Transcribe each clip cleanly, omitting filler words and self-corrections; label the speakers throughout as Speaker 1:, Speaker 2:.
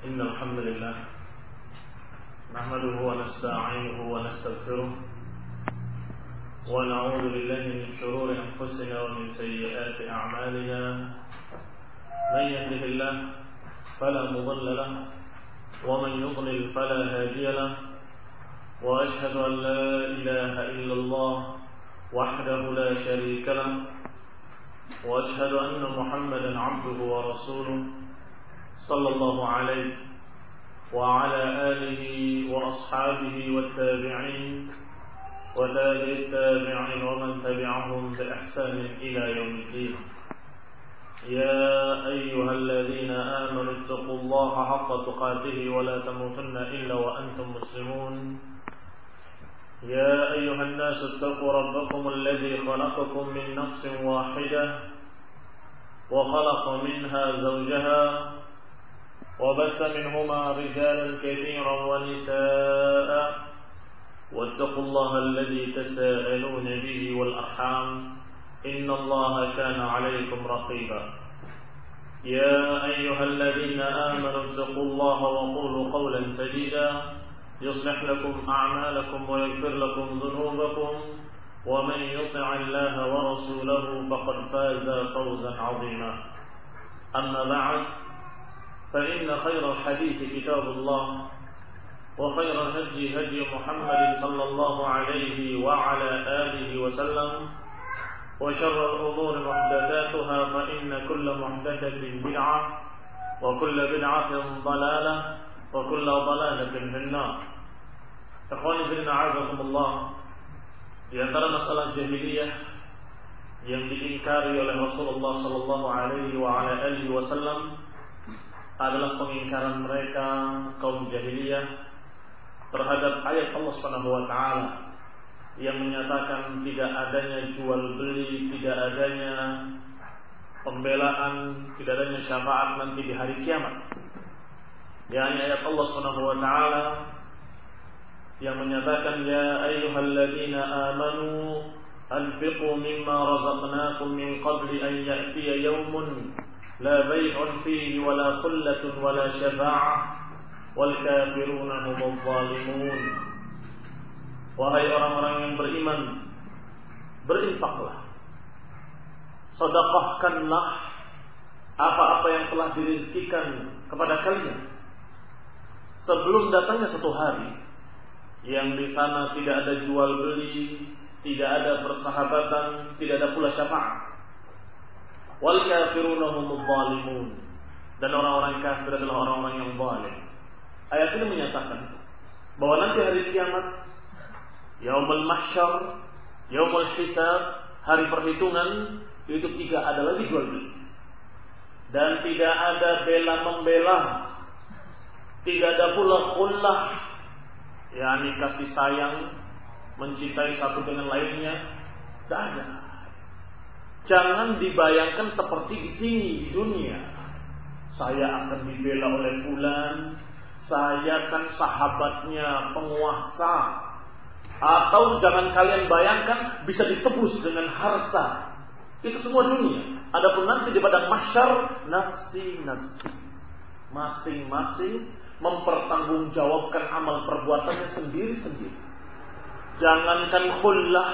Speaker 1: إن الحمد لله نحمده ونستعينه ونستغفره ونعوذ بالله من شرور أنفسنا ومن سيئات أعمالنا من يهده الله فلا مضل له ومن يضلل فلا هادي له وأشهد أن لا إله إلا الله وحده لا شريك له وأشهد أن محمدا عبده ورسوله صلى الله عليه وعلى آله وأصحابه والتابعين وتابع التابعين ومن تبعهم بإحسان إلى يوم الدين. يا أيها الذين آمنوا اتقوا الله حق تقاته ولا تموتن إلا وأنتم مسلمون. يا أيها الناس اتقوا ربكم الذي خلقكم من نفس واحدة وخلق منها زوجها وبث منهما رجالا كثيرا ونساء واتقوا الله الذي تساءلون به والأرحام إن الله كان عليكم رقيبا. يا أيها الذين آمنوا اتقوا الله وقولوا قولا سديدا يصلح لكم أعمالكم ويغفر لكم ذنوبكم ومن يطع الله ورسوله فقد فاز فوزا عظيما. أما بعد فإن خير الحديث كتاب الله وخير الهدي هدي محمد صلى الله عليه وعلى آله وسلم وشر الأمور محدثاتها فإن كل محدثة بدعة وكل بدعة ضلالة وكل ضلالة في النار. Ikhwani fillah a'azakumullah, di antara masalah jahiliyah yang diingkari oleh Rasulullah sallallahu alaihi wa ala alihi wasallam adalah pengingkaran mereka kaum jahiliyah terhadap ayat Allah Subhanahu wa taala yang menyatakan tidak adanya jual beli, tidak adanya pembelaan, tidak adanya syafaat nanti di hari kiamat. yakni ayat Allah Subhanahu wa taala yang menyatakan ya ayyuhalladzina amanu anfiqu mimma razaqnakum min qabli an ya'tiya yawmun la bay'un fihi wala khullatun wala syafa'ah wal kafiruna humudz zalimun. Wahai orang-orang yang beriman, berinfaklah, sedekahkanlah apa-apa yang telah dirizkikan kepada kalian sebelum datangnya satu hari yang di sana tidak ada jual beli, tidak ada persahabatan, tidak ada pula syafaat. Wal kafiruna humudz zalimun, dan orang-orang kafir adalah orang-orang yang zalim. Ayat ini menyatakan bahwa nanti hari kiamat, yaumul mahsyar, yaumul hisab, hari perhitungan, itu tidak ada lagi jual beli dan tidak ada bela-membela, tidak ada pula khullah, yakni kasih sayang, mencintai satu dengan lainnya, tidak ada. Jangan dibayangkan seperti di sini di dunia. Saya akan dibela oleh fulan, saya kan sahabatnya penguasa. Atau jangan kalian bayangkan bisa ditebus dengan harta. Itu semua dunia. Adapun nanti di padang mahsyar, nafsi-nafsi, masing-masing mempertanggungjawabkan amal perbuatannya sendiri-sendiri. Jangankan khullah,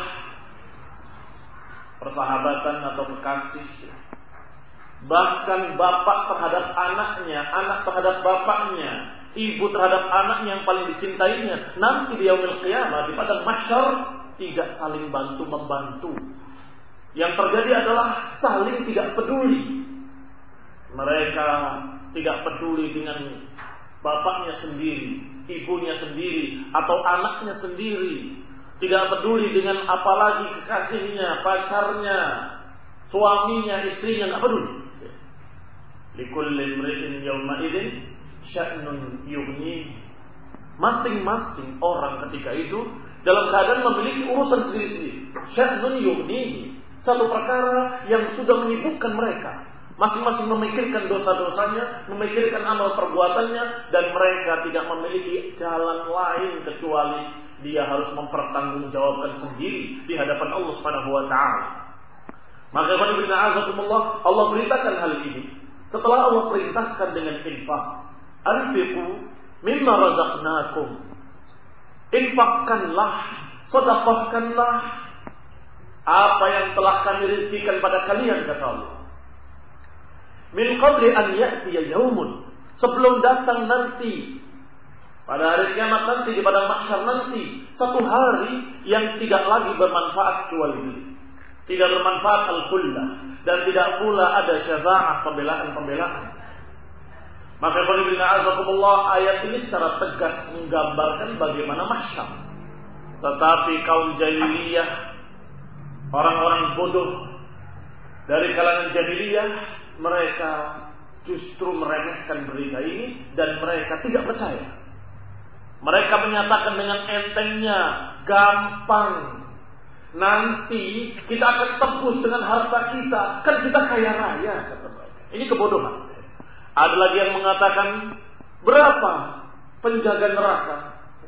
Speaker 1: persahabatan atau kekasih, bahkan bapak terhadap anaknya, anak terhadap bapaknya, ibu terhadap anaknya yang paling dicintainya, nanti di yaumil qiyamah, di padang mahsyar, tidak saling bantu-membantu. Yang terjadi adalah saling tidak peduli. Mereka tidak peduli dengan bapaknya sendiri, ibunya sendiri, atau anaknya sendiri. Tidak peduli dengan apalagi kekasihnya, pacarnya, suaminya, istrinya, tidak peduli. Likulli imri'in yawma idzin sya'nun yughni. Masing-masing orang ketika itu dalam keadaan memiliki urusan sendiri-sendiri. Sya'nun yughni, satu perkara yang sudah menyibukkan mereka. Masing-masing memikirkan dosa-dosanya, memikirkan amal perbuatannya, dan mereka tidak memiliki jalan lain kecuali dia harus mempertanggungjawabkan sendiri di hadapan Allah Subhanahu wa taala. Maka Allah beritakan hal ini setelah Allah perintahkan dengan infak, Anfiqu mimma razaqnakum. Infakkanlah, sedekahkanlah apa yang telah kami rizkikan pada kalian, kata Allah. Min qabli an ya'tiya yaumun, sebelum datang nanti pada hari kiamat nanti, di padang mahsyar nanti, satu hari yang tidak lagi bermanfaat jual beli, tidak bermanfaat al-khullah, dan tidak pula ada syafaat, pembelaan. Maka ayat ini secara tegas menggambarkan bagaimana mahsyar. Tetapi kaum jahiliyah, orang-orang bodoh dari kalangan jahiliyah, mereka justru meremehkan berita ini dan mereka tidak percaya. Mereka menyatakan dengan entengnya, gampang, nanti kita akan tebus dengan harta kita, kan kita kaya raya, kata mereka. Ini kebodohan. Ada lagi yang mengatakan, berapa penjaga neraka?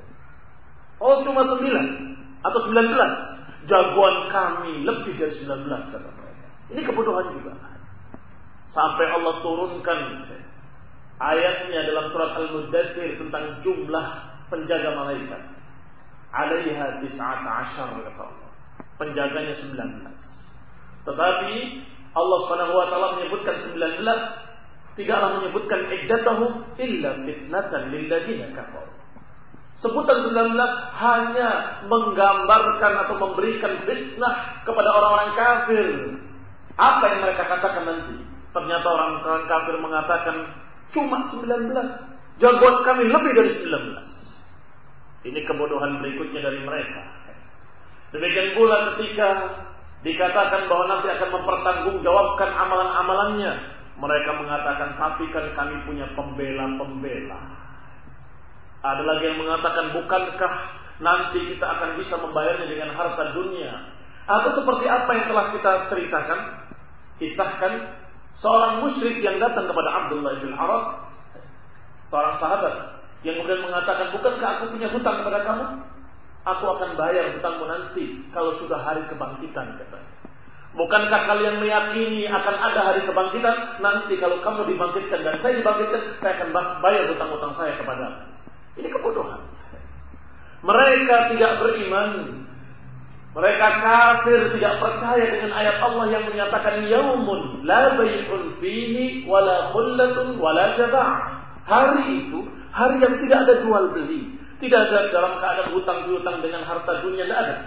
Speaker 1: Oh, cuma 9 atau 19. Jagoan kami lebih dari 19, kata mereka. Ini kebodohan juga. Sampai Allah turunkan ayatnya dalam surat Al-Muddatsir tentang jumlah penjaga malaikat. 'Alaiha 19, kata Allah. Penjaganya 19. Tetapi Allah Subhanahu wa taala menyebutkan 19, tidaklah menyebutkan iddatahum illa fitnatan lil ladzina kafaru. Sebutan 19 hanya menggambarkan atau memberikan fitnah kepada orang-orang kafir. Apa yang mereka katakan nanti? Ternyata orang-orang kafir mengatakan cuma 19. Jagoan kami lebih dari 19. Ini kebodohan berikutnya dari mereka. Demikian pula ketika dikatakan bahwa nanti akan mempertanggungjawabkan amalan-amalannya, mereka mengatakan, tapi kan kami punya pembela-pembela. Ada lagi yang mengatakan, bukankah nanti kita akan bisa membayarnya dengan harta dunia? Atau seperti apa yang telah kita ceritakan, kisahkan seorang musyrik yang datang kepada Abdullah bin Arab, seorang sahabat, yang kemudian mengatakan, bukankah aku punya hutang kepada kamu? Aku akan bayar hutangmu nanti kalau sudah hari kebangkitan, katanya. Bukankah kalian meyakini akan ada hari kebangkitan? Nanti kalau kamu dibangkitkan dan saya dibangkitkan, saya akan bayar hutang-hutang saya kepadamu. Ini kebodohan. Mereka tidak beriman. Mereka kafir, tidak percaya dengan ayat Allah yang menyatakan yaumun la bay'un fihi wala khullatun wala jazaa'. Hari itu, hari yang tidak ada jual beli, tidak ada dalam keadaan hutang piutang dengan harta dunia, tidak ada.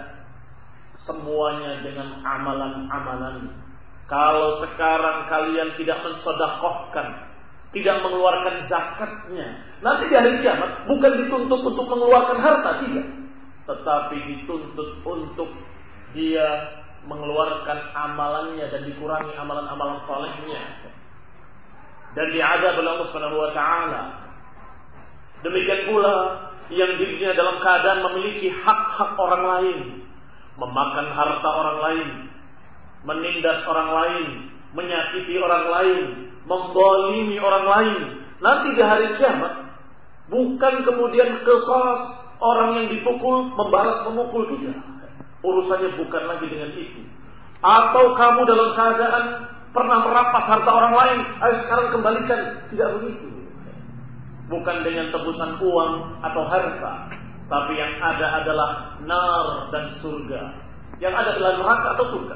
Speaker 1: Semuanya dengan amalan-amalan. Kalau sekarang kalian tidak mensedekahkan, tidak mengeluarkan zakatnya, nanti di hari kiamat bukan dituntut untuk mengeluarkan harta, tidak, tetapi dituntut untuk dia mengeluarkan amalannya dan dikurangi amalan-amalan salehnya, dan diazab oleh Allah Subhanahu wa taala. Demikian pula yang dirinya dalam keadaan memiliki hak-hak orang lain, memakan harta orang lain, menindas orang lain, menyakiti orang lain, menzalimi orang lain. Nanti di hari kiamat bukan kemudian qisas orang yang dipukul membalas memukul, tidak. Urusannya bukan lagi dengan itu. Atau kamu dalam keadaan pernah merampas harta orang lain, ayo sekarang kembalikan, tidak begitu. Bukan dengan tebusan uang atau harta, tapi yang ada adalah nar dan surga. Yang ada adalah neraka atau surga.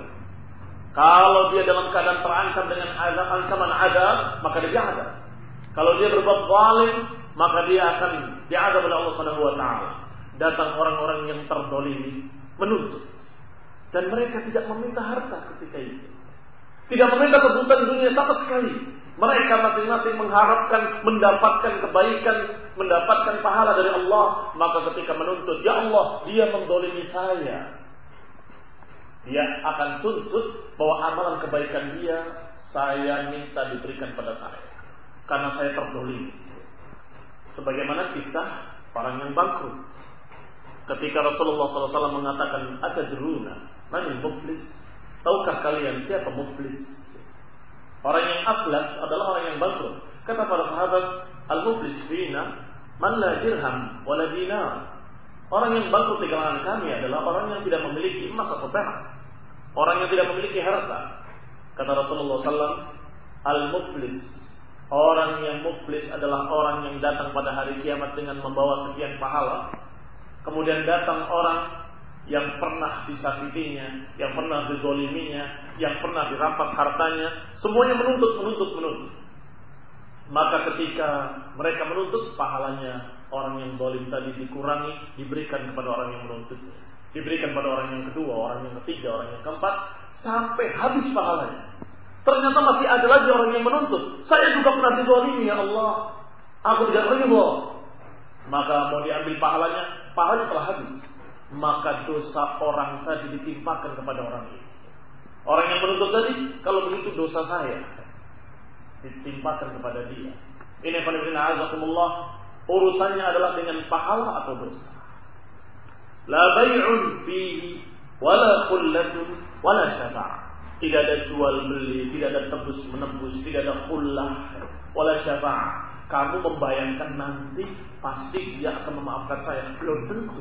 Speaker 1: Kalau dia dalam keadaan terancam dengan ancaman azab, maka dia diazab. Kalau dia berbuat zalim, maka dia akan diazab oleh Allah Subhanahu wa taala. Datang orang-orang yang terdolimi menuntut, dan mereka tidak meminta harta ketika itu, tidak meminta tebusan dunia sama sekali. Mereka masing-masing mengharapkan mendapatkan kebaikan, mendapatkan pahala dari Allah. Maka ketika menuntut, ya Allah, dia mendolimi saya, dia akan tuntut bahwa amalan kebaikan dia, saya minta diberikan pada saya, karena saya terdolimi. Sebagaimana kisah orang yang bangkrut. Ketika Rasulullah SAW mengatakan, atadruna manil muflis? Tahukah kalian siapa muflis? Orang yang aflas adalah orang yang bangkrut. Kata para sahabat, al-muflis fina man la dirham wala dinar. Orang yang bangkrut di kalangan kami adalah orang yang tidak memiliki emas atau perak, orang yang tidak memiliki harta. Kata Rasulullah SAW, al-muflis Orang yang muflis adalah orang yang datang pada hari kiamat dengan membawa sekian pahala. Kemudian datang orang yang pernah disakitinya, yang pernah dizaliminya, yang pernah dirampas hartanya, semuanya menuntut. Maka ketika mereka menuntut, pahalanya orang yang zalim tadi dikurangi, diberikan kepada orang yang menuntutnya, diberikan pada orang yang kedua, orang yang ketiga, orang yang keempat, sampai habis pahalanya. Ternyata masih ada lagi orang yang menuntut. Saya juga pernah dizalimi, ya Allah, aku tidak ridha. Maka mau diambil pahalanya telah habis. Maka dosa orang tadi ditimpakan kepada orang ini. Orang yang menuntut tadi, kalau begitu dosa saya ditimpakan kepada dia. Ini azakumullah, urusannya adalah dengan pahala atau dosa. La bay'un fihi wala khullatun wala syafa'ah. Tidak ada jual beli, tidak ada tebus menebus, tidak ada khullah wala syafa'ah. Kamu membayangkan nanti pasti dia akan memaafkan saya, belum tentu.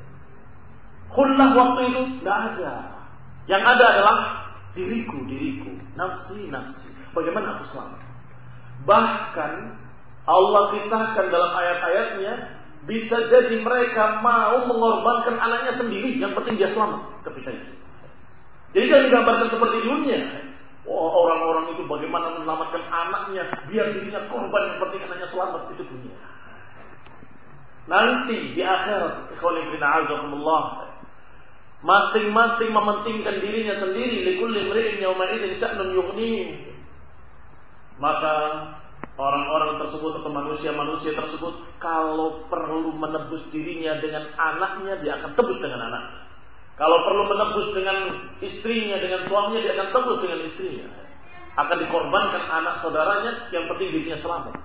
Speaker 1: Khullah waktu itu tidak ada. Yang ada adalah diriku, nafsi. Bagaimana aku selamat? Bahkan Allah kisahkan dalam ayat-ayatnya, bisa jadi mereka mau mengorbankan anaknya sendiri, yang penting dia selamat ketika itu. Jadi jangan digambarkan seperti dunia. Orang-orang itu bagaimana menyelamatkan anaknya biar dirinya korban, yang penting anaknya selamat, itu dunia. Nanti di akhirat, ikhwan fillah azakumullah, masing-masing mementingkan dirinya sendiri. Likulli imri'in yawma idzin sya'nun yughnihi. Maka orang-orang tersebut atau manusia-manusia tersebut, kalau perlu menebus dirinya dengan anaknya, dia akan tebus dengan anaknya. Kalau perlu menebus dengan istrinya, dengan suaminya, dia akan tebus dengan istrinya. Akan dikorbankan anak saudaranya, yang penting dirinya selamat.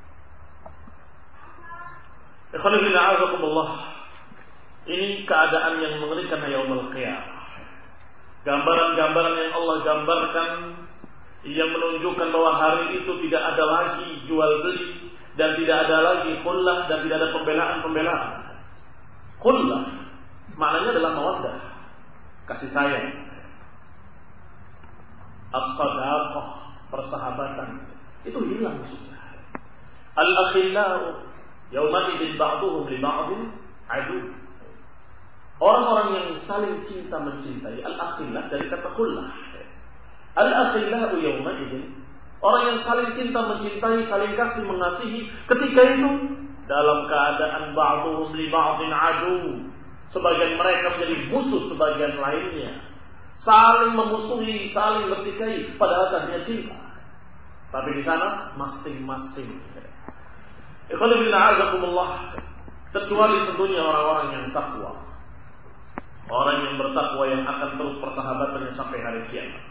Speaker 1: Ikhwan fillah azakumullah, ini keadaan yang mengerikan yaumul qiyamah. Gambaran-gambaran yang Allah gambarkan yang menunjukkan bahwa hari itu tidak ada lagi jual beli, dan tidak ada lagi khullah, dan tidak ada pembelaan. Khullah maknanya adalah mawaddah, kasih sayang. As-sadaqah, persahabatan, itu hilang sudah. Al-akhillau yawma idzin ba'duhum li ba'din adu. Orang-orang yang saling cinta mencintai, al-akhillah dari kata khullah. Al-akhillau yawma idzin, orang yang saling cinta mencintai, saling kasih mengasihi, ketika itu dalam keadaan ba'duhum li ba'din adu. Sebagian mereka menjadi musuh sebagian lainnya, saling memusuhi, saling bertikai, padahal tadinya cinta. Tapi di sana masing-masing. Ikhwan fillah azakumullah, kecuali tentunya orang-orang yang takwa, orang yang bertakwa yang akan terus persahabatannya sampai hari kiamat.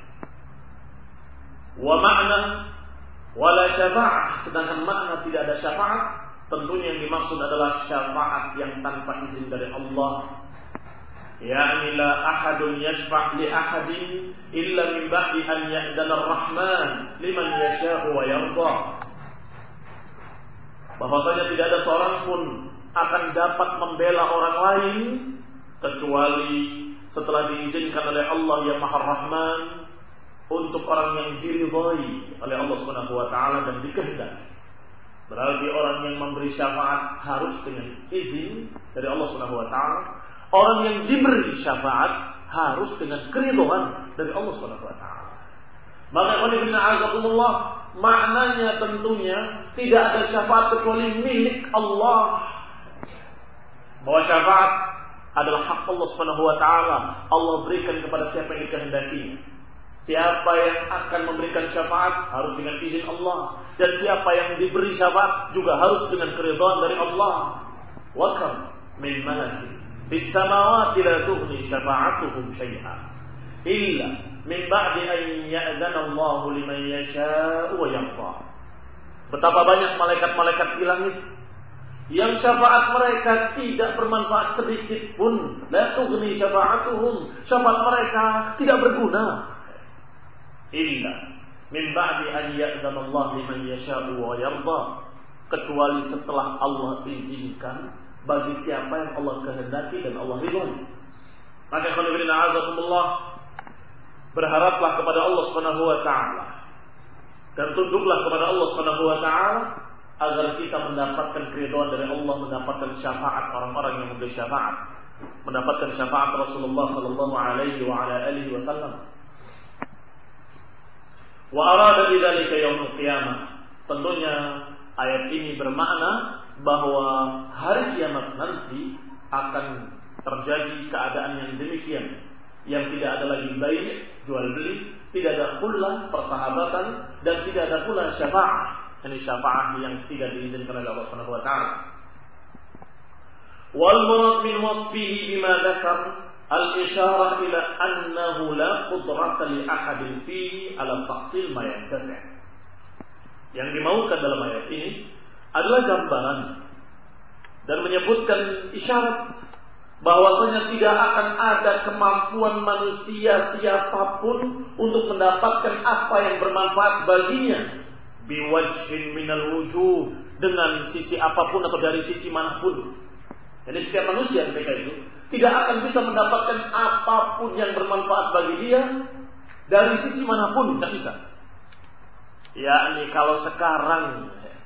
Speaker 1: Wa ma'na wala syafa'ah, sedangkan makna tidak ada syafaat, tentunya yang dimaksud adalah syafaat yang tanpa izin dari Allah. Ya'ni la ahadun yashfa' li ahadin illa min ba'di an ya'dana ar-Rahman liman yasha'u wa yarda. Bahwasanya tidak ada seorang pun akan dapat membela orang lain kecuali setelah diizinkan oleh Allah yang Maha Rahman untuk orang yang diridhai oleh Allah Subhanahu wa taala dan dikehendaki. Berarti orang yang memberi syafaat harus dengan izin dari Allah Subhanahu wa taala. Orang yang diberi syafaat harus dengan keridhaan dari Allah Subhanahu wa taala. Maka Allah, maknanya tentunya tidak ada syafaat kecuali milik Allah. Bahwa syafaat adalah hak Allah Subhanahu wa taala. Allah berikan kepada siapa yang dikehendaki. Siapa yang akan memberikan syafaat harus dengan izin Allah, dan siapa yang diberi syafaat juga harus dengan keridhaan dari Allah. Wa kam min malakin fis samawati la tughni syafa'atuhum syai'an illa min ba'di an ya'zana Allah liman yasha'u wa yarda. Betapa banyak malaikat-malaikat di langit yang syafaat mereka tidak bermanfaat sedikit pun. La tughni syafa'atuhum, syafaat mereka tidak berguna. Illa min ba'di an ya'zana Allah liman yasha'u wa yarda, kecuali setelah Allah izinkan bagi siapa yang Allah kehendaki dan Allah ridhoi. Maka khairullahi azakumullah, berharaplah kepada Allah Subhanahu wa taala dan tunduklah kepada Allah Subhanahu wa taala agar kita mendapatkan keridhaan dari Allah, mendapatkan syafaat orang-orang yang memberi syafaat, mendapatkan syafaat Rasulullah sallallahu alaihi wa ala alihi wasallam. Wa arada bidzalika yaumul qiyamah. Tentunya ayat ini bermakna bahwa hari kiamat nanti akan terjadi keadaan yang demikian, yang tidak ada lagi bai', jual beli, tidak ada pula persahabatan, dan tidak ada pula syafaat. Ini syafaat yang tidak diizinkan oleh Allah Subhanahu wa taala. Wal murad min wasfihi bima dzakar al-isyarah ila annahu la qudrata li ahadin fihi ala tahsil ma yantafi'. Yang dimaukan dalam ayat ini adalah gambaran dan menyebutkan isyarat bahwasanya tidak akan ada kemampuan manusia siapapun untuk mendapatkan apa yang bermanfaat baginya biwajhin minal wujuh, dengan sisi apapun atau dari sisi manapun. Jadi setiap manusia ketika itu tidak akan bisa mendapatkan apapun yang bermanfaat bagi dia dari sisi manapun, tidak bisa. Yakni kalau sekarang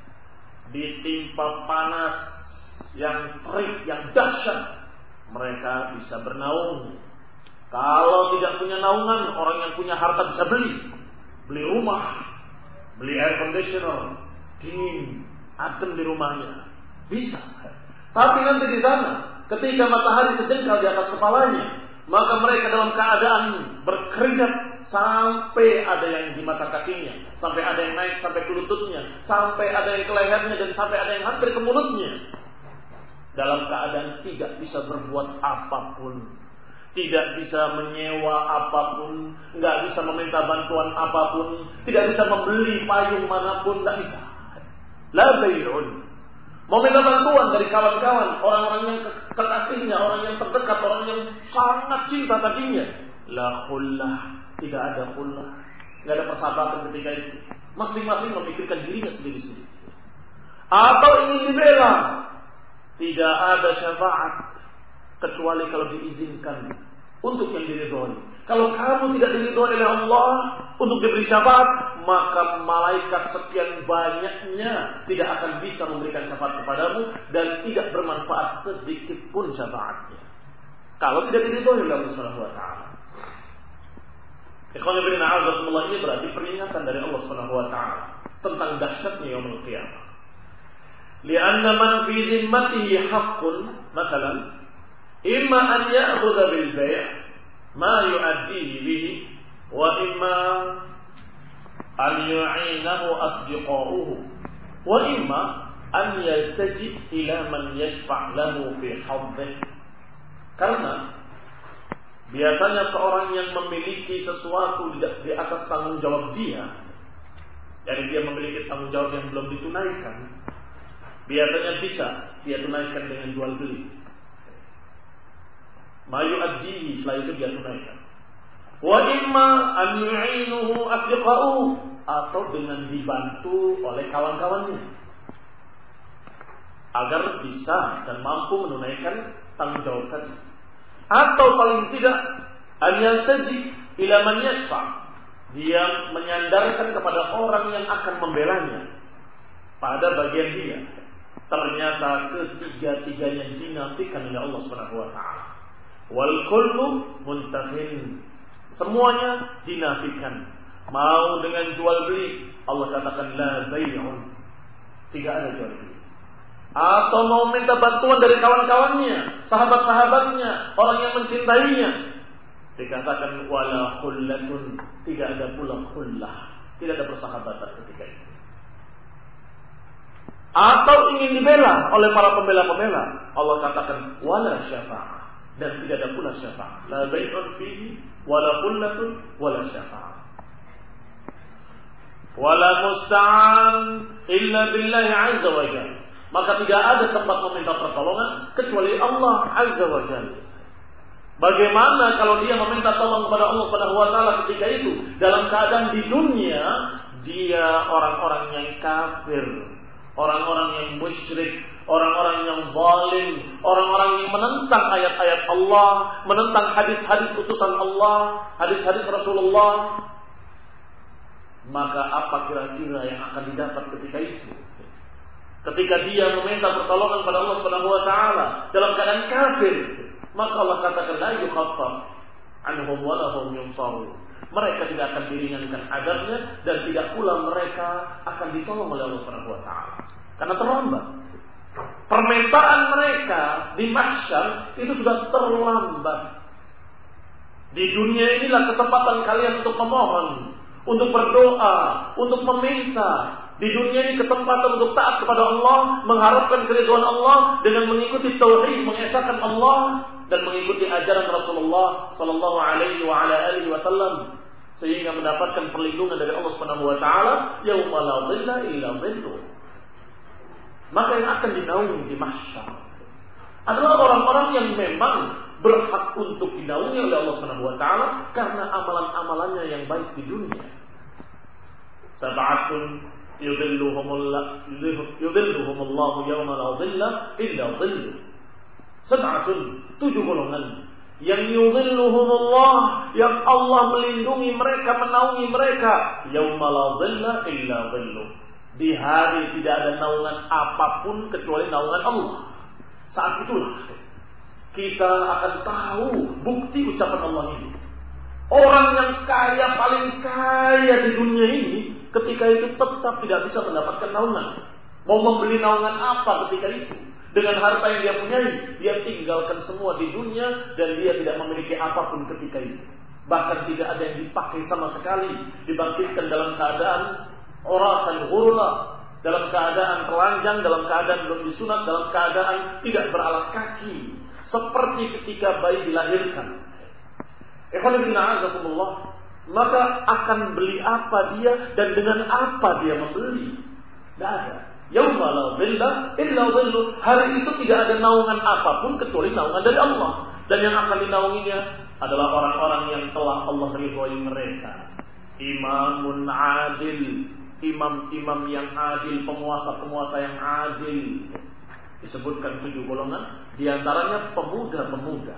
Speaker 1: ditimpa panas yang terik, yang dahsyat, mereka bisa bernaung. Kalau tidak punya naungan, orang yang punya harta bisa beli rumah, beli air conditioner, dingin, adem di rumahnya, bisa. Tapi nanti di sana, ketika matahari terjengkal di atas kepalanya, maka mereka dalam keadaan berkeringat sampai ada yang di mata kakinya, sampai ada yang naik sampai ke lututnya, sampai ada yang ke lehernya, dan sampai ada yang hampir ke mulutnya. Dalam keadaan tidak bisa berbuat apapun, tidak bisa menyewa apapun, nggak bisa meminta bantuan apapun, tidak bisa membeli payung manapun, nggak bisa. La bay'un. Mau minta bantuan dari kawan-kawan, orang-orang yang kekasihnya, orang yang terdekat, orang yang sangat cinta tadinya. La khullah, tidak ada khullah, nggak ada persahabatan ketika itu. Masing-masing memikirkan dirinya sendiri-sendiri. Atau ingin dibela, tidak ada syafaat kecuali kalau diizinkan untuk yang diridhoi. Kalau kamu tidak diridhoi oleh Allah untuk diberi syafaat, maka malaikat sekian banyaknya tidak akan bisa memberikan syafaat kepadamu dan tidak bermanfaat sedikit pun syafaatnya kalau tidak diridhoi oleh Allah Subhanahu wa taala. Ikhwan fillah, a'azakumullah, ini berarti peringatan dari Allah Subhanahu wa taala tentang dahsyatnya yaumul qiyamah. Lianna man fi zimmatihi haqqun, masalan, imma an ya'khudha bil bay' ma yu'addihi bihi wa imma an yu'inahu asdiqa'uhu wa imma an yaltaji ila man yashfa' lahu fi haddih. Karena biasanya seorang yang memiliki sesuatu di atas tanggung jawab dia, jadi dia memiliki tanggung jawab yang belum ditunaikan, biasanya bisa dia tunaikan dengan jual beli. Mayu adjihi, setelah itu dia tunaikan. Wa imma an yu'inuhu asdiqa'u, atau dengan dibantu oleh kawan-kawannya agar bisa dan mampu menunaikan tanggung jawab tadi. Atau paling tidak an yaltaji ila man yashfa', dia menyandarkan kepada orang yang akan membelanya pada bagian dia. Ternyata ketiga-tiganya dinafikan oleh Allah Subhanahu wa taala. Wal kullu muntafin, semuanya dinafikan. Mau dengan jual beli, Allah katakan la bay'un, tidak ada jual beli. Atau mau minta bantuan dari kawan-kawannya, sahabat-sahabatnya, orang yang mencintainya, dikatakan wala khullatun, tidak ada pula khullah, tidak ada persahabatan ketika itu. Atau ingin dibela oleh para pembela-pembela, Allah katakan wala syafa'ah, dan tidak ada pula syafa'ah. La bay'un fihi wala khullatun wala syafa'ah. Wala musta'an illa billahi azza wa jalla. Maka tidak ada tempat meminta pertolongan kecuali Allah azza wa jalla. Bagaimana kalau dia meminta tolong kepada Allah Subhanahu wa taala ketika itu dalam keadaan di dunia dia orang-orang yang kafir, orang-orang yang musyrik, orang-orang yang zalim, orang-orang yang menentang ayat-ayat Allah, menentang hadis-hadis utusan Allah, hadis-hadis Rasulullah. maka apa kira-kira yang akan didapat ketika itu? Ketika dia meminta pertolongan pada Allah Subhanahu wa taala dalam keadaan kafir, maka Allah katakan la yukhaffaf anhum wa lahum yunsarun. Mereka tidak akan diringankan azabnya dan tidak pula mereka akan ditolong oleh Allah Subhanahu wa taala. Karena terlambat. Permintaan mereka di mahsyar itu sudah terlambat. Di dunia inilah kesempatan kalian untuk memohon, untuk berdoa, untuk meminta. Di dunia ini kesempatan untuk taat kepada Allah, mengharapkan keridhaan Allah dengan mengikuti tauhid, mengesahkan Allah dan mengikuti ajaran Rasulullah sallallahu alaihi wa ala alihi wasallam sehingga mendapatkan perlindungan dari Allah Subhanahu wa taala yauma la dhilla illa dhilluh. Maka yang akan dinaungi di mahsyar adalah orang-orang yang memang berhak untuk dinaungi oleh Allah Subhanahu wa taala karena amalan-amalannya yang baik di dunia. Sab'atun yudhilluhumullahu yawma la dhilla illa dhilluh. Sab'atun, 7 golongan yang yudhilluhumullah, yang Allah melindungi mereka, menaungi mereka yawma la dhilla illa dhilluh. Di hari tidak ada naungan apapun kecuali naungan Allah. Saat itulah kita akan tahu bukti ucapan Allah ini. Orang yang kaya, paling kaya di dunia ini, ketika itu tetap tidak bisa mendapatkan naungan. Mau membeli naungan apa ketika itu? Dengan harta yang dia punyai, dia tinggalkan semua di dunia dan dia tidak memiliki apapun ketika itu. Bahkan tidak ada yang dipakai sama sekali. Dibangkitkan dalam keadaan oratan hurla, dalam keadaan telanjang, dalam keadaan belum disunat, dalam keadaan tidak beralas kaki, seperti ketika bayi dilahirkan. Ikhwan fillah azakumullah, maka akan beli apa dia dan dengan apa dia membeli? Tidak ada. Yauma la dhilla illa dhilluh. Hari itu tidak ada naungan apapun kecuali naungan dari Allah. Dan yang akan dinaunginya adalah orang-orang yang telah Allah ridhoi mereka. Imamun adil, imam-imam yang adil, penguasa-penguasa yang adil. Disebutkan 7 golongan, di antaranya pemuda-pemuda.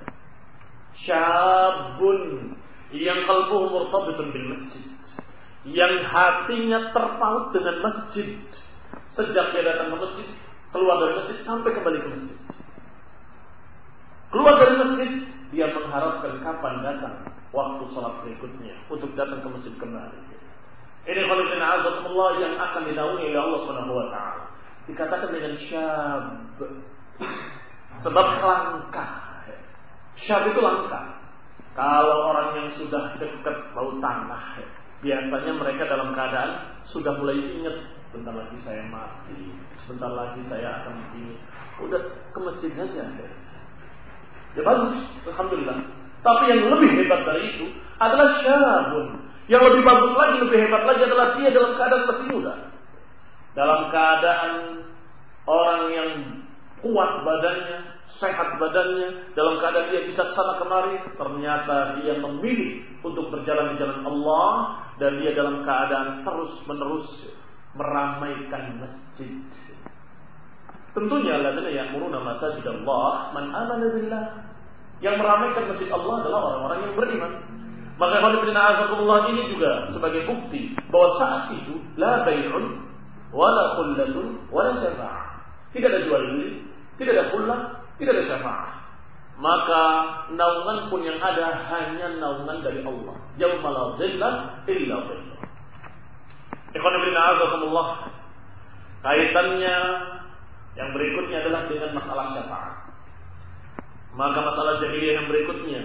Speaker 1: Syabun yang qalbuhu murtabitun bil masjid, yang hatinya terpaut dengan masjid. Sejak dia datang ke masjid, keluar dari masjid sampai kembali ke masjid. Keluar dari masjid, dia mengharapkan kapan datang waktu salat berikutnya untuk datang ke masjid kembali. Ini khalifin azamullah yang akan dinaungi oleh Allah Subhanahu wa taala. Dikatakan dengan syab, sebab langka. Syab itu langka. Kalau orang yang sudah dekat bau tanah, biasanya mereka dalam keadaan sudah mulai ingat, sebentar lagi saya mati, sebentar lagi saya akan begini. Udah ke masjid saja. Ya bagus, alhamdulillah. Tapi yang lebih hebat dari itu adalah syabun. Yang lebih bagus lagi, lebih hebat lagi adalah dia dalam keadaan masih muda. Dalam keadaan orang yang kuat badannya, sehat badannya, dalam keadaan dia bisa kesana kemari, ternyata dia memilih untuk berjalan di jalan Allah dan dia dalam keadaan terus-menerus meramaikan masjid. Tentunya alladzina ya'muruna masajidallah man amana billah. Yang meramaikan masjid Allah adalah orang-orang yang beriman. Maka Allah ini juga sebagai bukti bahwa saat itu la bai'un wala khullatun wala syafa'ah. Tidak ada jual beli, tidak ada khullah, tidak ada syafa'ah. Maka naungan pun yang ada hanya naungan dari Allah. Yauma la dhilla illa dhilluh. Ikhwan fillah azakumullah. Kaitannya yang berikutnya adalah dengan masalah syafaat. Maka masalah jahiliyah yang berikutnya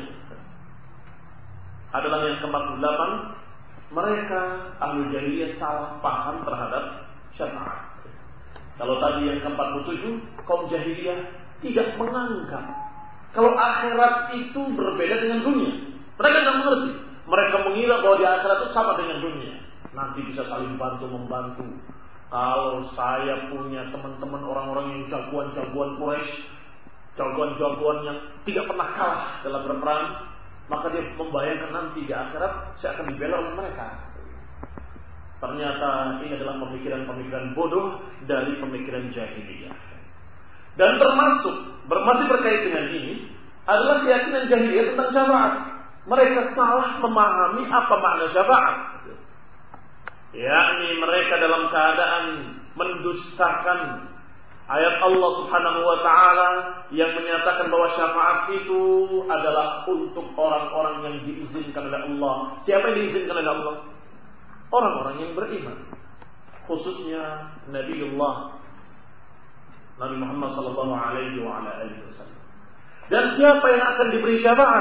Speaker 1: adalah yang ke-48. Mereka ahli jahiliyah salah paham terhadap syafaat. Kalau tadi yang ke-47, kaum jahiliyah tidak menganggap kalau akhirat itu berbeda dengan dunia. Mereka tidak mengerti. Mereka mengira bahwa di akhirat itu sama dengan dunia. Nanti bisa saling bantu-membantu. Kalau saya punya teman-teman orang-orang yang jagoan-jagoan Quraisy, jagoan-jagoan yang tidak pernah kalah dalam berperang, maka dia membayangkan nanti di akhirat saya akan dibela oleh mereka. Ternyata ini adalah pemikiran-pemikiran bodoh dari pemikiran jahiliyah. Dan termasuk masih berkait dengan ini adalah keyakinan jahiliyah tentang syafaat. Mereka salah memahami apa makna syafaat. yakni mereka dalam keadaan mendustakan ayat Allah Subhanahu wa taala yang menyatakan bahwa syafaat itu adalah untuk orang-orang yang diizinkan oleh Allah. Siapa yang diizinkan oleh Allah? Orang-orang yang beriman, khususnya Nabi Muhammad sallallahu alaihi wasallam. Dan siapa yang akan diberi syafaat?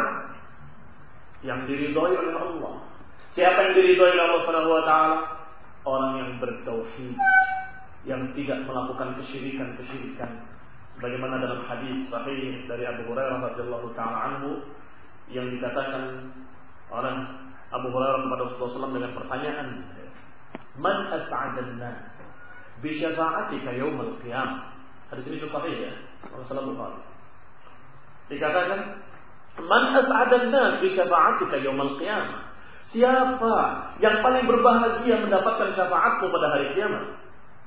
Speaker 1: Yang diridhai oleh Allah. Siapa yang diridhai oleh Allah Subhanahu wa taala? Orang yang bertauhid, yang tidak melakukan kesyirikan. Sebagaimana dalam hadis sahih dari Abu Hurairah radhiyallahu taala anhu yang dikatakan oleh Abu Hurairah kepada Rasulullah SAW dengan pertanyaan, "Man as'adan nas bi syafa'atika yaumil qiyamah?" Hadis ini sahih ya, Rasulullah Bukhari. Dikatakan, "Man as'adan nas bi syafa'atika yaumil qiyamah?" Siapa yang paling berbahagia mendapatkan syafaatmu pada hari kiamat?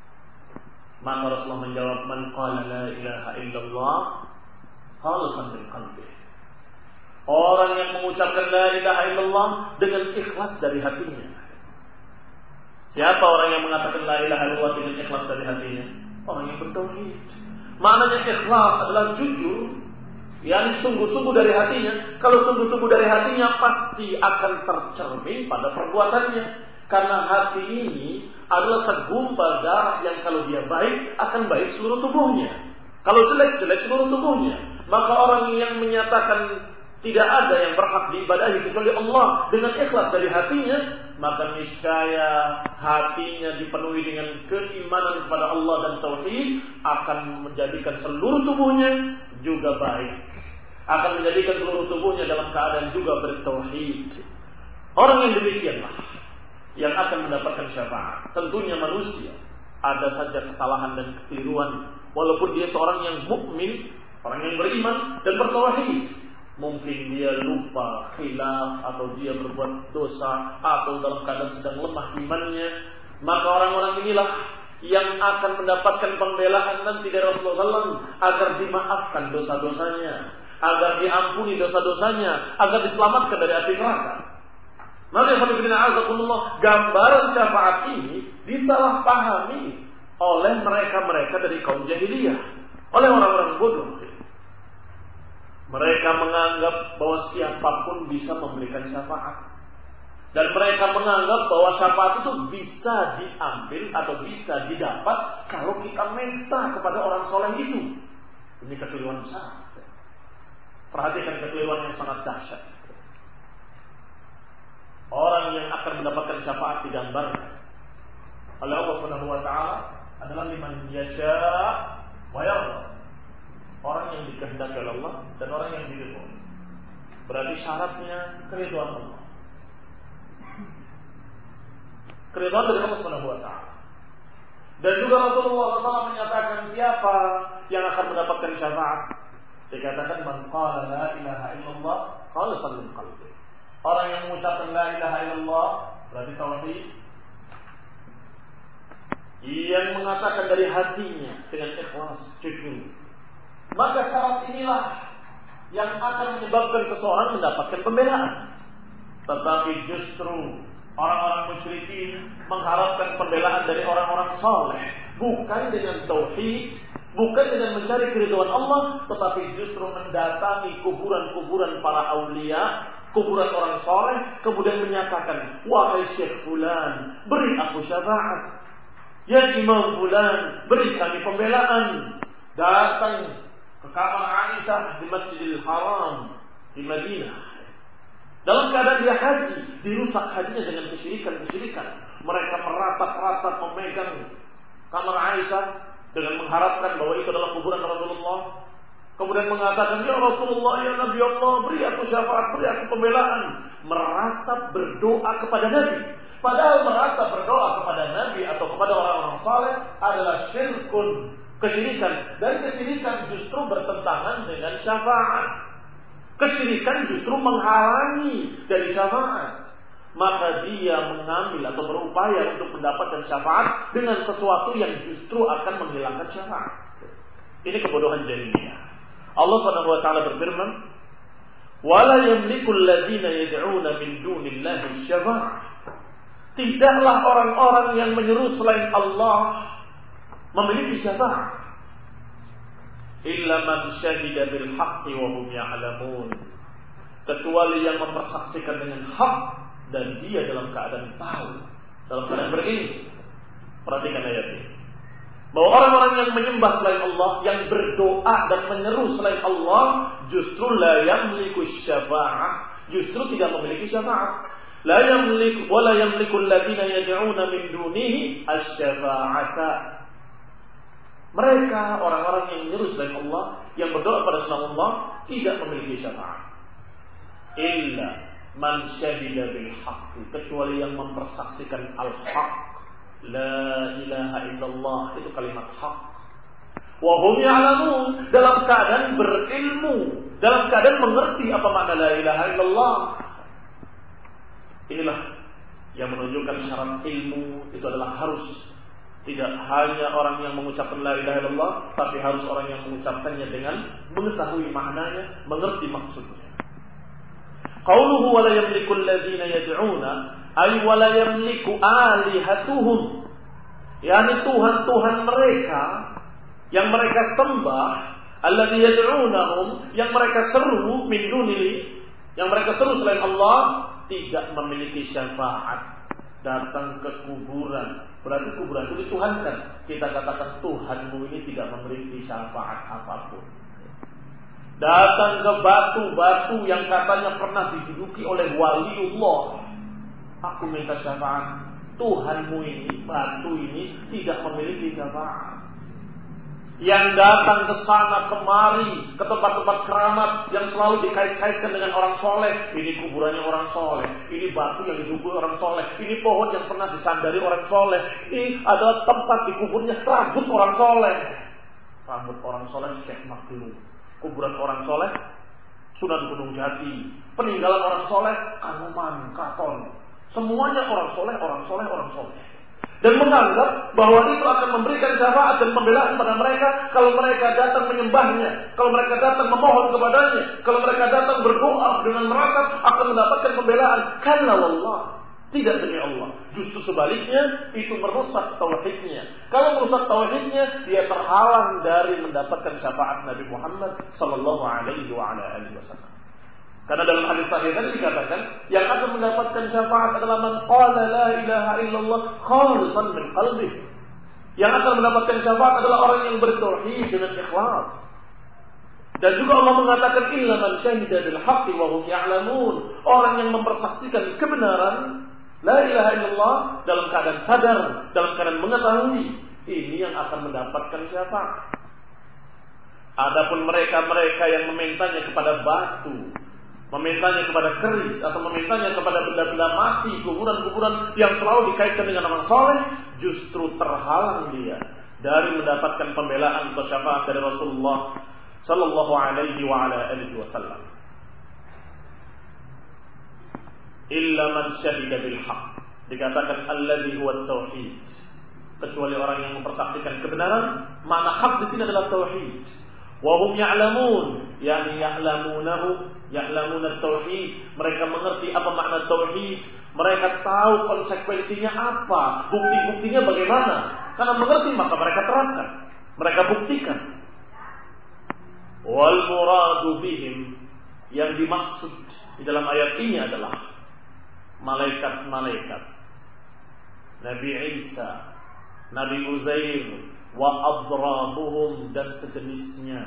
Speaker 1: Maka Rasulullah menjawab, "Man qala la ilaha illallah khalisan min qalbi." Orang yang mengucapkan la ilaha illallah dengan ikhlas dari hatinya. Siapa orang yang mengatakan la ilaha illallah dengan ikhlas dari hatinya? Orang yang bertauhid. Maknanya ikhlas adalah jujur, yang sungguh-sungguh dari hatinya. Kalau sungguh-sungguh dari hatinya pasti akan tercermin pada perbuatannya. Karena hati ini adalah segumpal darah yang kalau dia baik akan baik seluruh tubuhnya. Kalau jelek, jelek seluruh tubuhnya. Maka orang yang menyatakan tidak ada yang berhak diibadahi kecuali Allah dengan ikhlas dari hatinya, maka niscaya hatinya dipenuhi dengan keimanan kepada Allah dan tauhid, akan menjadikan seluruh tubuhnya juga baik, akan menjadikan seluruh tubuhnya dalam keadaan juga bertauhid. Orang yang demikianlah yang akan mendapatkan syafaat. Tentunya manusia ada saja kesalahan dan kekeliruan, walaupun dia seorang yang mukmin, orang yang beriman dan bertauhid. Mungkin dia lupa, khilaf, atau dia berbuat dosa, atau dalam keadaan sedang lemah imannya. Maka orang-orang inilah yang akan mendapatkan pembelaan nanti dari Rasulullah SAW agar dimaafkan dosa-dosanya, agar diampuni dosa-dosanya, agar diselamatkan dari api neraka. Maka gambaran syafaat ini disalahpahami oleh mereka-mereka dari kaum jahiliyah, oleh orang-orang bodoh. Mereka menganggap bahwa siapapun bisa memberikan syafaat. Dan mereka menganggap bahwa syafaat itu bisa diambil atau bisa didapat kalau kita minta kepada orang soleh itu. Ini kekeliruan besar. Perhatikan kekeliruan yang sangat dahsyat. Orang yang akan mendapatkan syafaat digambarkan oleh Allah Subhanahu wa taala adalah liman yasha wa yarda. Orang yang dikehendaki oleh Allah dan orang yang diridhoi. Berarti syaratnya keridhaan Allah. Keridhaan dari Allah Subhanahu wa taala. Dan juga Rasulullah SAW menyatakan siapa yang akan mendapatkan syafaat. Dikatakan man qala la ilaha illallah khalisan min qalbi. Orang yang mengucapkan la ilaha illallah berarti tauhid. Yang mengatakan dari hatinya dengan ikhlas, jujur. Maka syarat inilah yang akan menyebabkan seseorang mendapatkan pembelaan. Tetapi justru orang-orang musyrikin mengharapkan pembelaan dari orang-orang saleh, bukan dengan tauhid, bukan dengan mencari keridhaan Allah, tetapi justru mendatangi kuburan-kuburan para aulia, kuburan orang saleh, kemudian menyatakan, wahai Syekh Fulan, beri aku syafaat. Ya Imam Fulan, beri kami pembelaan. Datang ke kamar Aisyah di Masjidil Haram di Madinah. Dalam keadaan dia haji, dirusak hajinya dengan kesyirikan-kesyirikan. Mereka meratap-ratap memegang kamar Aisyah dengan mengharapkan bahwa itu adalah kuburan Rasulullah. Kemudian mengatakan, ya Rasulullah, ya Nabi Allah, beri aku syafaat, beri aku pembelaan. Meratap berdoa kepada Nabi. Padahal meratap berdoa kepada Nabi atau kepada orang-orang saleh adalah syirkun, kesyirikan. Dan kesyirikan justru bertentangan dengan syafaat. Kesyirikan justru menghalangi dari syafaat. Maka dia mengambil atau berupaya untuk mendapatkan syafaat dengan sesuatu yang justru akan menghilangkan syafaat. Ini kebodohan jahiliyah. Allah Subhanahu wa taala berfirman, "Wala yamliku alladziina yad'uuna min dunillahi syafa'ah." tidaklah orang-orang yang menyeru selain Allah memiliki syafaat. Illa man syahida bil haqqi wa hum ya'lamun. Kecuali yang mempersaksikan dengan hak dan dia dalam keadaan tahu, dalam keadaan berilmu. Perhatikan ayat ini. Bahwa orang-orang yang menyembah selain Allah, yang berdoa dan menyeru selain Allah, justru la yamliku syafa'ah, justru tidak memiliki syafaat. La yamliku wa la yamliku alladziina yad'una min dunihi asy-syafa'ata. Mereka orang-orang yang menyeru selain Allah, yang berdoa pada selain Allah, tidak memiliki syafaat. Illa man syahida bil haqq, kecuali yang mempersaksikan al-haq. La ilaha illallah, itu kalimat hak. Wa hum ya'lamun, dalam keadaan berilmu, dalam keadaan mengerti apa makna la ilaha illallah. Inilah yang menunjukkan syarat ilmu itu adalah harus tidak hanya orang yang mengucapkan la ilaha illallah, tapi harus orang yang mengucapkannya dengan mengetahui maknanya, mengerti maksudnya. Qauluhu wa la yamliku alladziina yad'una ay wa la yamliku alihatuhum, yakni tuhan-tuhan mereka yang mereka sembah, alladzi yad'unahum, yang mereka seru min dunihi, yang mereka seru selain Allah, tidak memiliki syafaat. Datang ke kuburan, berarti kuburan itu dituhankan. Kita katakan Tuhanmu ini tidak memiliki syafaat apapun. Datang ke batu-batu yang katanya pernah diduduki oleh waliullah, aku minta syafaat. Tuhanmu ini, batu ini tidak memiliki syafaat. Yang datang ke sana kemari, ke tempat-tempat keramat yang selalu dikait-kaitkan dengan orang soleh. Ini kuburannya orang soleh, ini batu yang diduduki orang soleh, ini pohon yang pernah disandari orang soleh, ini adalah tempat dikuburnya rambut orang soleh. Rambut orang soleh Syekh Maklum, kuburan orang soleh Sunan Gunung Jati, peninggalan orang soleh Kanoman, Kraton. Semuanya orang soleh, orang soleh, orang soleh. Dan menganggap bahwa itu akan memberikan syafaat dan pembelaan pada mereka kalau mereka datang menyembahnya, kalau mereka datang memohon kepadanya, kalau mereka datang berdoa dengan meratap akan mendapatkan pembelaan. Kalla wallah, tidak demi Allah. Justru sebaliknya, itu merusak tauhidnya. Kalau merusak tauhidnya, dia terhalang dari mendapatkan syafaat Nabi Muhammad sallallahu alaihi wasallam. Karena dalam hadis sahih tadi dikatakan yang akan mendapatkan syafaat adalah man qala la ilaha illallah khalisan min qalbih. Yang akan mendapatkan syafaat adalah orang yang bertauhid dengan ikhlas. Dan juga Allah mengatakan illa man syahida bil haqqi wa hum ya'lamun. Orang yang mempersaksikan kebenaran la ilaha illallah dalam keadaan sadar, dalam keadaan mengetahui, ini yang akan mendapatkan syafaat. Adapun mereka-mereka yang memintanya kepada batu, memintanya kepada keris, atau memintanya kepada benda-benda mati, kuburan-kuburan yang selalu dikaitkan dengan orang soleh, justru terhalang dia dari mendapatkan pembelaan atau syafaat dari Rasulullah sallallahu alaihi wasallam. Illa man syahida bil haqq, dikatakan alladzi huwa tauhid, kecuali orang yang mempersaksikan kebenaran. Makna hak di sini adalah tauhid. Wa hum ya'lamun, yani ya'lamuna tauhid. Mereka mengerti apa makna tauhid. Mereka tahu konsekuensinya apa, bukti-buktinya bagaimana. Karena mengerti maka mereka terapkan, mereka buktikan. Wal muradu bihim, yang dimaksud di dalam ayat ini adalah malaikat-malaikat, Nabi Isa, Nabi Uzair, wa adrabuhum, dan sejenisnya.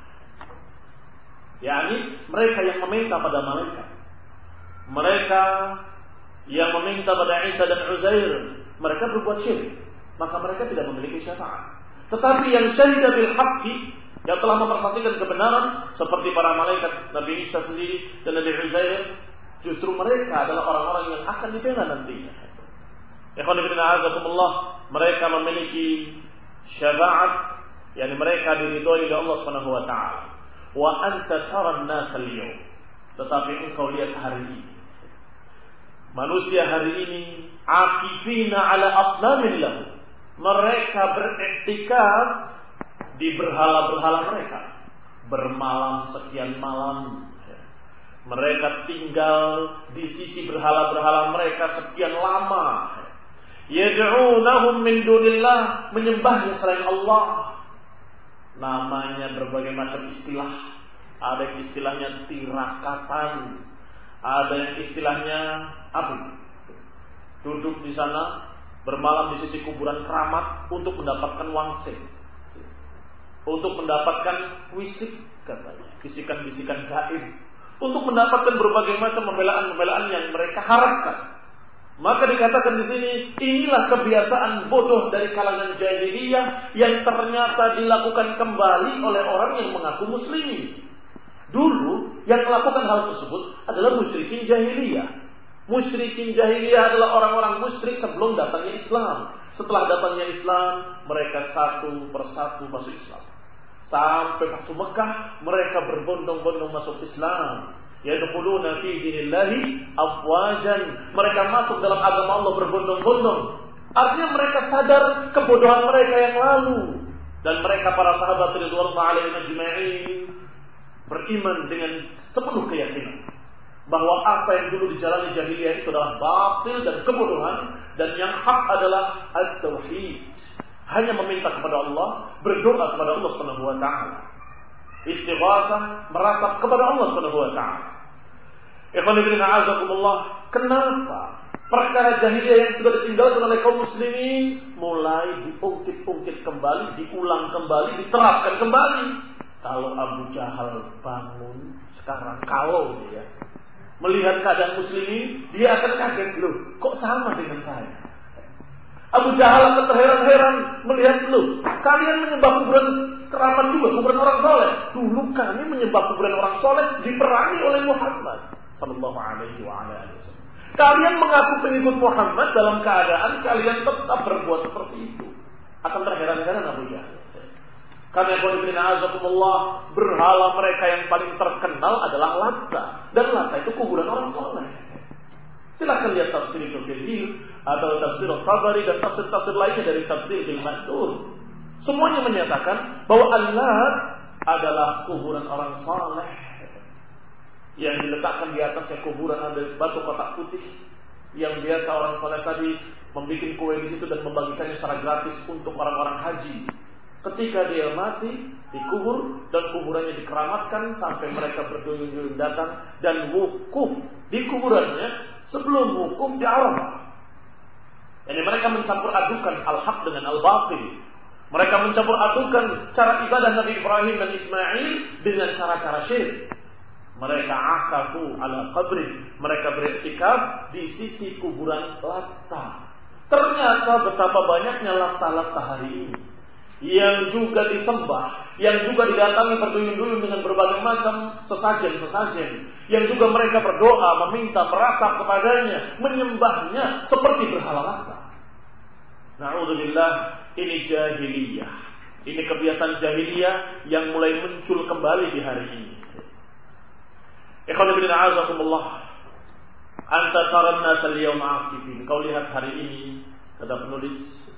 Speaker 1: yakni mereka yang meminta pada malaikat, mereka yang meminta pada Isa dan Uzair, mereka berbuat syirik, maka mereka tidak memiliki syafaat. Tetapi yang syahida bil haqqi, yang telah mempersaksikan kebenaran, seperti para malaikat Nabi Isa sendiri dan Nabi Uzair, justru mereka adalah orang-orang yang akan dibela nantinya. Ikhwan fillah azakumullah, mereka memiliki syafaat, yakni mereka diridhoi oleh Allah Subhanahu wa taala. Wa anta taran nas al-yawm, tetapi engkau lihat hari ini, manusia hari ini akifina ala asnamin lahu, mereka beriktikaf di berhala-berhala mereka, bermalam sekian malam. Mereka tinggal di sisi berhala-berhala mereka sekian lama. Yad'unahum min dunillah, menyembahnya selain Allah. Namanya berbagai macam istilah. Ada yang istilahnya tirakatan, ada yang istilahnya apa? Duduk di sana, bermalam di sisi kuburan keramat untuk mendapatkan wangsit, untuk mendapatkan wisik katanya, bisikan-bisikan gaib, untuk mendapatkan berbagai macam pembelaan-pembelaan yang mereka harapkan. Maka dikatakan di sini, inilah kebiasaan bodoh dari kalangan jahiliyah yang ternyata dilakukan kembali oleh orang yang mengaku muslim. Dulu yang melakukan hal tersebut adalah musyrikin jahiliyah. Musyrikin jahiliyah adalah orang-orang musyrik sebelum datangnya Islam. Setelah datangnya Islam, mereka satu persatu masuk Islam. Sampai waktu Mekah, mereka berbondong-bondong masuk Islam. Yadkhuluna fi dinillahi afwajan. Mereka masuk dalam agama Allah berbondong-bondong. Artinya mereka sadar kebodohan mereka yang lalu. Dan mereka para sahabat radhiyallahu alaihim ajma'in beriman dengan sepenuh keyakinan bahwa apa yang dulu dijalani jahiliyah itu adalah batil dan kebodohan, dan yang hak adalah at-tauhid. Hanya meminta kepada Allah, berdoa kepada Allah Subhanahu wa taala. Istighatsah, meratap kepada Allah Subhanahu wa taala. Ikhwan fillah, a'azakumullah. Kenapa perkara jahiliyah yang sudah ditinggalkan oleh kaum muslimin mulai diungkit-ungkit kembali, diulang kembali, diterapkan kembali? Kalau Abu Jahal bangun sekarang, kalau dia melihat keadaan muslimin, dia akan kaget, loh, kok sama dengan saya? Abu Jahal akan terheran-heran melihat, loh, kalian menyembah kuburan keramat juga, kuburan orang soleh. Dulu kami menyembah kuburan orang soleh, diperangi oleh Muhammad sallallahu alaihi wasallam. Kalian mengaku pengikut Muhammad dalam keadaan kalian tetap berbuat seperti itu. Akan terheran-heran Abu Jahal. Karena berhala mereka yang paling terkenal adalah Latta, dan Latta itu kuburan orang soleh. Silakan lihat tafsir Ibnu Katsir atau tafsir Tabari dan tafsir-tafsir lainnya dari tafsir Ibnu Mansur. Semuanya menyatakan bahwa Allah adalah kuburan orang soleh yang diletakkan di atasnya kuburan ada batu kotak putih yang biasa orang soleh tadi membuat kue di situ dan membagikannya secara gratis untuk orang-orang haji. Ketika dia mati, dikubur dan kuburannya dikeramatkan sampai mereka berduyun-duyun datang dan wukuf di kuburannya sebelum wukuf di Arafah. Jadi mereka mencampur adukan al-haq dengan al-batil. Mereka mencampur adukan cara ibadah Nabi Ibrahim dan Ismail dengan cara-cara syirik. Mereka akafu ala qabri. Mereka beriktikaf di sisi kuburan Latta. Ternyata betapa banyaknya Latta-Latta hari ini yang juga disembah, yang juga didatangi berduyun-duyun dengan berbagai macam sesajen-sesajen, yang juga mereka berdoa, meminta, meratap kepadanya, menyembahnya seperti berhala Latta. Na'udzubillah, ini jahiliyah. Ini kebiasaan jahiliyah yang mulai muncul kembali di hari ini. Ikhwan fillah, a'azakumullah. Anta taran nas al-yawma aqifin. Kau lihat hari ini, kata penulis,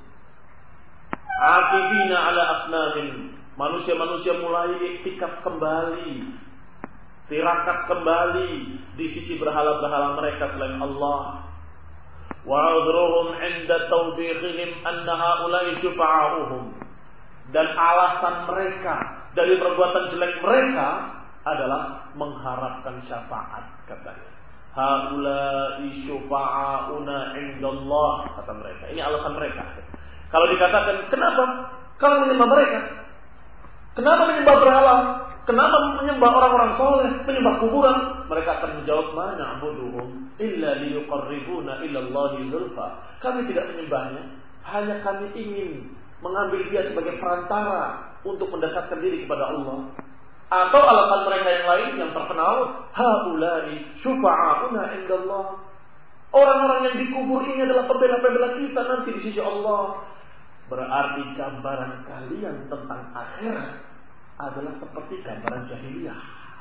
Speaker 1: aqifina ala asnamin. Manusia-manusia mulai iktikaf kembali, tirakat kembali di sisi berhala-berhala mereka selain Allah. Wa udhruhum 'inda tawbikhihim anna haula'i syufa'a'uhum. Dan alasan mereka dari perbuatan jelek mereka adalah mengharapkan syafaat, katanya. Haula'i syufa'a'una 'indallah, kata mereka. Ini alasan mereka. Kalau dikatakan, kenapa kalau menyembah mereka? Kenapa menyembah berhala? Kenapa menyembah orang-orang soleh, menyembah kuburan? Mereka akan menjawab, ma na'buduhum illa liyuqarribuna ila Allahi zulfa. Kami tidak menyembahnya, hanya kami ingin mengambil dia sebagai perantara untuk mendekatkan diri kepada Allah. Atau alasan mereka yang lain yang terkenal, haula'i syufa'a'una indallah. Orang-orang yang dikubur ini adalah pembela-pembela kita nanti di sisi Allah. Berarti gambaran kalian tentang akhirat adalah seperti gambaran jahiliyah.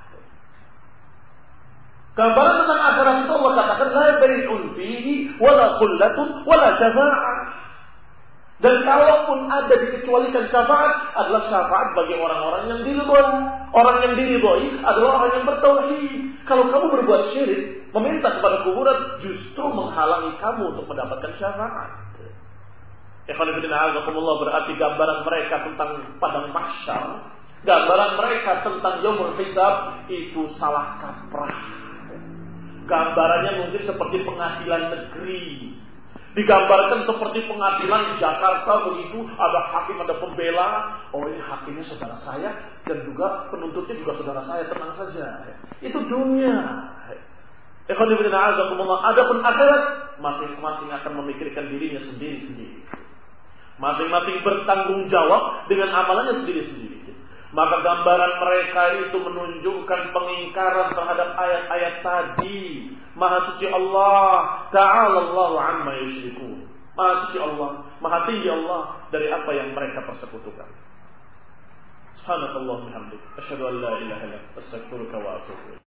Speaker 1: Gambaran tentang akhirat itu Allah katakan la bai'un fihi wala khullatun wala syafa'ah. Dan kalaupun ada dikecualikan syafaat, adalah syafaat bagi orang-orang yang diridhoi. Orang yang diridhoi adalah orang yang bertauhid. Kalau kamu berbuat syirik, meminta kepada kuburan, justru menghalangi kamu untuk mendapatkan syafaat. Ikhwan fillah azakumullah, berarti gambaran mereka tentang padang mahsyar, gambaran mereka tentang yaumul hisab itu salah kaprah. Gambarannya mungkin seperti pengadilan negeri. Digambarkan seperti pengadilan di Jakarta begitu, ada hakim, ada pembela. Oh, ini hakimnya saudara saya dan juga penuntutnya juga saudara saya, tenang saja. Itu dunia. Ikhwan fillah azakumullah, adapun akhirat masing-masing akan memikirkan dirinya sendiri-sendiri. Masing-masing bertanggung jawab dengan amalannya sendiri-sendiri. Maka gambaran mereka itu menunjukkan pengingkaran terhadap ayat-ayat tadi. Maha suci Allah, ta'ala Allahu amma yusyrikun. Maha suci Allah, maha tinggi Allah dari apa yang mereka persekutukan. Subhanallah bihamdik, asyhadu an la ilaha illa anta, astaghfiruka wa atubu ilaik.